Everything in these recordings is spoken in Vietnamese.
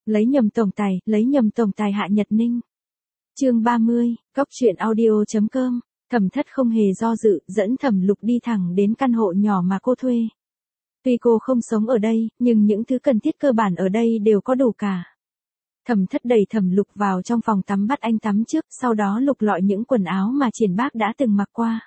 lấy nhầm tổng tài Hạ Nhật Ninh. Chương 30, Cốc truyện audio.com. Thẩm Thất không hề do dự, dẫn Thẩm Lục đi thẳng đến căn hộ nhỏ mà cô thuê. Tuy cô không sống ở đây, nhưng những thứ cần thiết cơ bản ở đây đều có đủ cả. Thẩm Thất đẩy Thẩm Lục vào trong phòng tắm bắt anh tắm trước, sau đó lục lọi những quần áo mà Triển Bác đã từng mặc qua.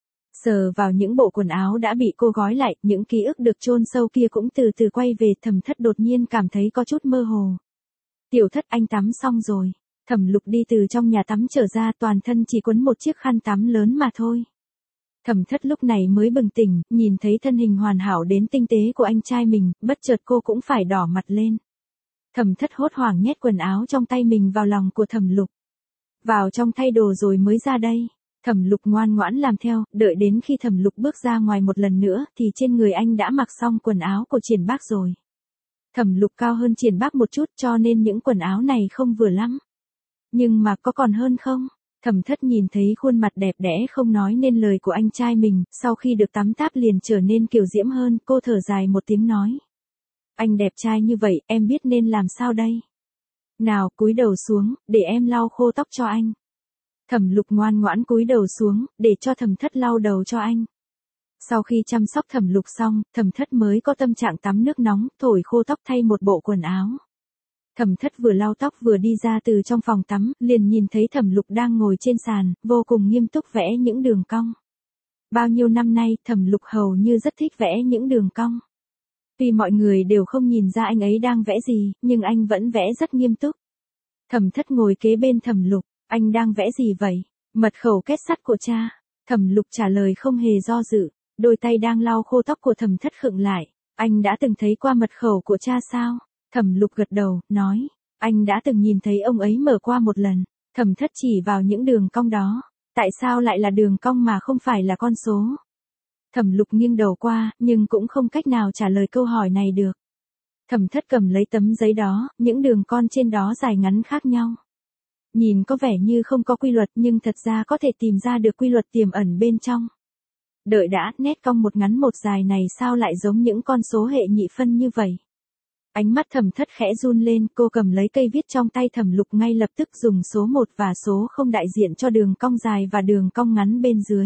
Sờ vào những bộ quần áo đã bị cô gói lại, những ký ức được chôn sâu kia cũng từ từ quay về. Thẩm Thất đột nhiên cảm thấy có chút mơ hồ. Tiểu Thất, anh tắm xong rồi. Thẩm Lục đi từ trong nhà tắm trở ra, toàn thân chỉ quấn một chiếc khăn tắm lớn mà thôi. Thẩm Thất lúc này mới bừng tỉnh, nhìn thấy thân hình hoàn hảo đến tinh tế của anh trai mình, bất chợt cô cũng phải đỏ mặt lên. Thẩm Thất hốt hoảng nhét quần áo trong tay mình vào lòng của Thẩm Lục. Vào trong thay đồ rồi mới ra đây. Thẩm Lục ngoan ngoãn làm theo, đợi đến khi Thẩm Lục bước ra ngoài một lần nữa thì trên người anh đã mặc xong quần áo của Triển Bác rồi. Thẩm Lục cao hơn Triển Bác một chút cho nên những quần áo này không vừa lắm. Nhưng mà có còn hơn không? Thẩm Thất nhìn thấy khuôn mặt đẹp đẽ không nói nên lời của anh trai mình, sau khi được tắm táp liền trở nên kiều diễm hơn, cô thở dài một tiếng nói. Anh đẹp trai như vậy, em biết nên làm sao đây? Nào, cúi đầu xuống, để em lau khô tóc cho anh. Thẩm Lục ngoan ngoãn cúi đầu xuống, để cho Thẩm Thất lau đầu cho anh. Sau khi chăm sóc Thẩm Lục xong, Thẩm Thất mới có tâm trạng tắm nước nóng, thổi khô tóc thay một bộ quần áo. Thẩm Thất vừa lau tóc vừa đi ra từ trong phòng tắm, liền nhìn thấy Thẩm Lục đang ngồi trên sàn, vô cùng nghiêm túc vẽ những đường cong. Bao nhiêu năm nay, Thẩm Lục hầu như rất thích vẽ những đường cong. Tuy mọi người đều không nhìn ra anh ấy đang vẽ gì, nhưng anh vẫn vẽ rất nghiêm túc. Thẩm Thất ngồi kế bên Thẩm Lục, anh đang vẽ gì vậy? Mật khẩu kết sắt của cha. Thẩm Lục trả lời không hề do dự, đôi tay đang lau khô tóc của Thẩm Thất khựng lại. Anh đã từng thấy qua mật khẩu của cha sao? Thẩm Lục gật đầu, nói, anh đã từng nhìn thấy ông ấy mở qua một lần. Thẩm Thất chỉ vào những đường cong đó. Tại sao lại là đường cong mà không phải là con số? Thẩm Lục nghiêng đầu qua, nhưng cũng không cách nào trả lời câu hỏi này được. Thẩm Thất cầm lấy tấm giấy đó, những đường con trên đó dài ngắn khác nhau. Nhìn có vẻ như không có quy luật nhưng thật ra có thể tìm ra được quy luật tiềm ẩn bên trong. Đợi đã, nét cong một ngắn một dài này sao lại giống những con số hệ nhị phân như vậy? Ánh mắt Thẩm Thất khẽ run lên, cô cầm lấy cây viết trong tay Thẩm Lục ngay lập tức dùng số 1 và số 0 đại diện cho đường cong dài và đường cong ngắn bên dưới.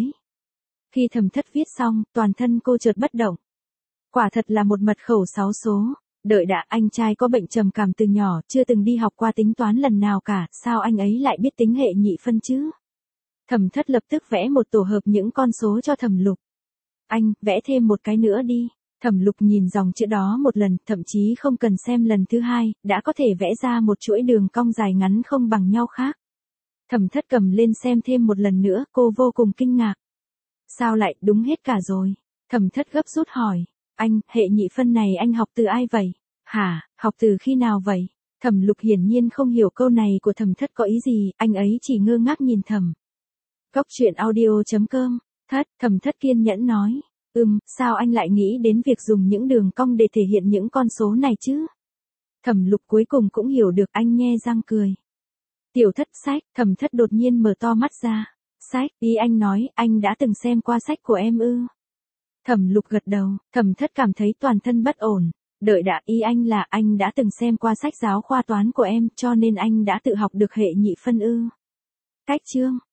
Khi Thẩm Thất viết xong, toàn thân cô chợt bất động. Quả thật là một mật khẩu 6 số. Đợi đã, anh trai có bệnh trầm cảm từ nhỏ, chưa từng đi học qua tính toán lần nào cả, sao anh ấy lại biết tính hệ nhị phân chứ? Thẩm Thất lập tức vẽ một tổ hợp những con số cho Thẩm Lục. Anh, vẽ thêm một cái nữa đi. Thẩm Lục nhìn dòng chữ đó một lần, thậm chí không cần xem lần thứ hai, đã có thể vẽ ra một chuỗi đường cong dài ngắn không bằng nhau khác. Thẩm Thất cầm lên xem thêm một lần nữa, cô vô cùng kinh ngạc. Sao lại đúng hết cả rồi? Thẩm Thất gấp rút hỏi. Anh, hệ nhị phân này anh học từ ai vậy? Hả, học từ khi nào vậy? Thẩm Lục hiển nhiên không hiểu câu này của Thẩm Thất có ý gì, anh ấy chỉ ngơ ngác nhìn Thẩm. Cốc truyện audio.com. Thẩm Thất kiên nhẫn nói. Sao anh lại nghĩ đến việc dùng những đường cong để thể hiện những con số này chứ? Thẩm Lục cuối cùng cũng hiểu được, anh nhe răng cười. Tiểu Thất, sách. Thẩm Thất đột nhiên mở to mắt ra. Sách, ý anh nói, anh đã từng xem qua sách của em ư? Thẩm Lục gật đầu, Thẩm Thất cảm thấy toàn thân bất ổn. Đợi đã, ý anh là anh đã từng xem qua sách giáo khoa toán của em cho nên anh đã tự học được hệ nhị phân ư? Cách chương.